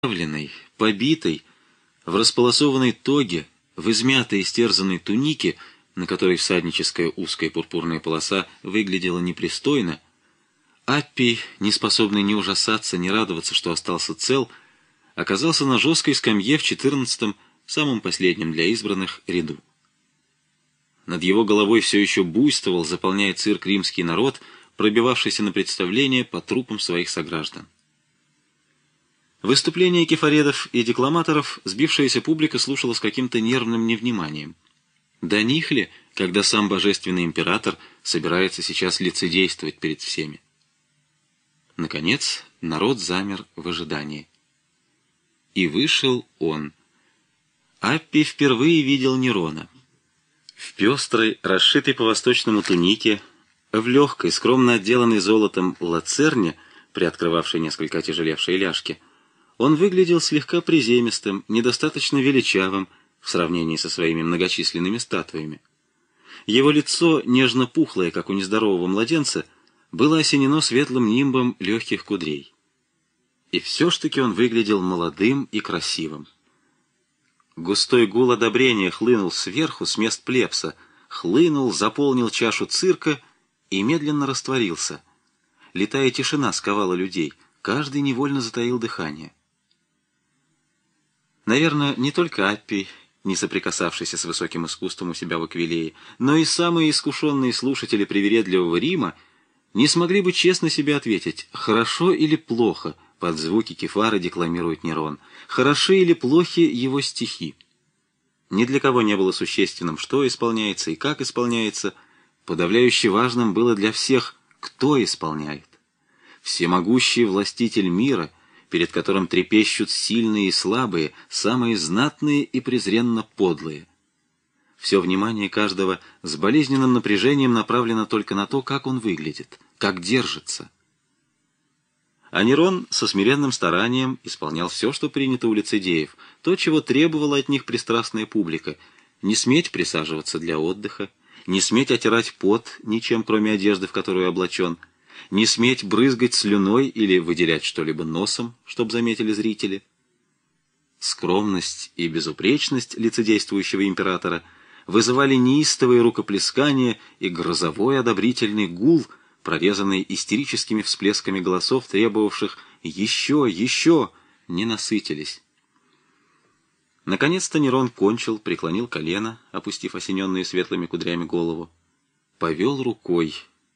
Подавленный, побитый, в располосованной тоге, в измятой истерзанной тунике, на которой всадническая узкая пурпурная полоса выглядела непристойно, Аппий, не способный ни ужасаться, ни радоваться, что остался цел, оказался на жесткой скамье в 14-м, самом последнем для избранных, ряду. Над его головой все еще буйствовал, заполняя цирк, римский народ, пробивавшийся на представление по трупам своих сограждан. Выступления кефаредов и декламаторов сбившаяся публика слушала с каким-то нервным невниманием. До них ли, когда сам божественный император собирается сейчас лицедействовать перед всеми? Наконец, народ замер в ожидании. И вышел он. Аппий впервые видел Нерона. В пестрой, расшитой по-восточному тунике, в легкой, скромно отделанной золотом лацерне, приоткрывавшей несколько отяжелевшие ляжки, он выглядел слегка приземистым, недостаточно величавым в сравнении со своими многочисленными статуями. Его лицо, нежно пухлое, как у нездорового младенца, было осенено светлым нимбом легких кудрей. И все ж таки он выглядел молодым и красивым. Густой гул одобрения хлынул сверху, с мест плебса, хлынул, заполнил чашу цирка и медленно растворился. Летая тишина сковала людей, каждый невольно затаил дыхание. Наверное, не только Аппий, не соприкасавшийся с высоким искусством у себя в Аквилее, но и самые искушенные слушатели привередливого Рима не смогли бы честно себе ответить, хорошо или плохо под звуки кефары декламирует Нерон, хороши или плохи его стихи. Ни для кого не было существенным, что исполняется и как исполняется, подавляюще важным было для всех, кто исполняет. Всемогущий властитель мира, перед которым трепещут сильные и слабые, самые знатные и презренно подлые. Все внимание каждого с болезненным напряжением направлено только на то, как он выглядит, как держится. А Нерон со смиренным старанием исполнял все, что принято у лицедеев, то, чего требовала от них пристрастная публика: не сметь присаживаться для отдыха, не сметь отирать пот ничем, кроме одежды, в которую облачен, не сметь брызгать слюной или выделять что-либо носом, чтоб заметили зрители. Скромность и безупречность лицедействующего императора вызывали неистовые рукоплескания и грозовой одобрительный гул, прорезанный истерическими всплесками голосов, требовавших «еще, еще», не насытились. Наконец-то Нерон кончил, преклонил колено, опустив осененную светлыми кудрями голову, повел рукой.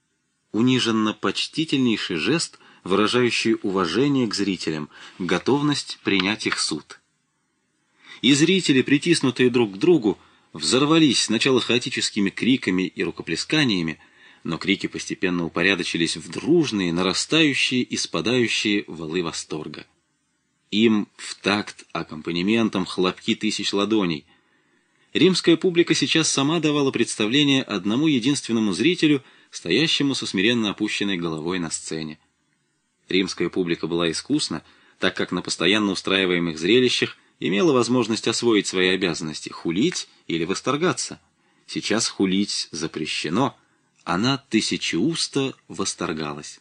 Униженно-почтительнейший жест, выражающий уважение к зрителям, готовность принять их суд. И зрители, притиснутые друг к другу, взорвались сначала хаотическими криками и рукоплесканиями, но крики постепенно упорядочились в дружные, нарастающие и спадающие валы восторга. Им в такт аккомпанементом хлопки тысяч ладоней. Римская публика сейчас сама давала представление одному единственному зрителю, стоящему со смиренно опущенной головой на сцене. Римская публика была искусна, так как на постоянно устраиваемых зрелищах имела возможность освоить свои обязанности, хулить или восторгаться. Сейчас хулить запрещено, она тысячеусто восторгалась.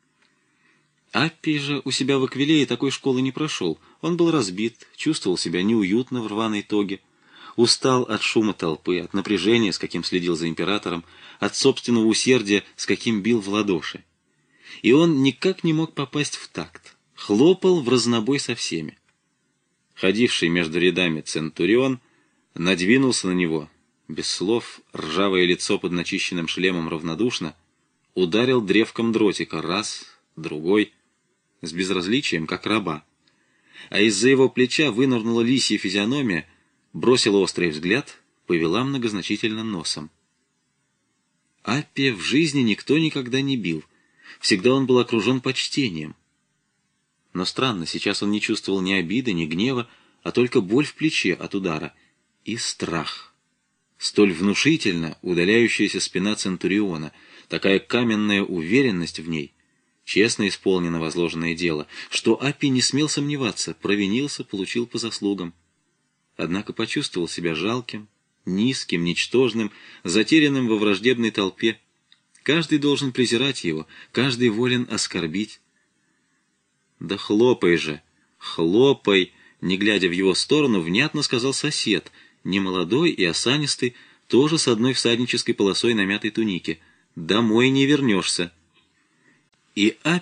Аппий же у себя в Аквилее такой школы не прошел. Он был разбит, чувствовал себя неуютно в рваной тоге, устал от шума толпы, от напряжения, с каким следил за императором, от собственного усердия, с каким бил в ладоши. И он никак не мог попасть в такт, хлопал в разнобой со всеми. Ходивший между рядами центурион надвинулся на него, без слов, ржавое лицо под начищенным шлемом равнодушно, ударил древком дротика раз, другой, с безразличием, как раба. А из-за его плеча вынырнула лисья физиономия, бросила острый взгляд, повела многозначительно носом. Аппия в жизни никто никогда не бил, всегда он был окружен почтением. Но странно, сейчас он не чувствовал ни обиды, ни гнева, а только боль в плече от удара и страх. Столь внушительно удаляющаяся спина центуриона, такая каменная уверенность в ней, честно исполнено возложенное дело, что Аппий не смел сомневаться, провинился, получил по заслугам. Однако почувствовал себя жалким, низким, ничтожным, затерянным во враждебной толпе. Каждый должен презирать его, каждый волен оскорбить. Да хлопай же, «Хлопай!» — не глядя в его сторону, внятно сказал сосед, немолодой и осанистый, тоже с одной всаднической полосой на мятой тунике. «Домой не вернешься». И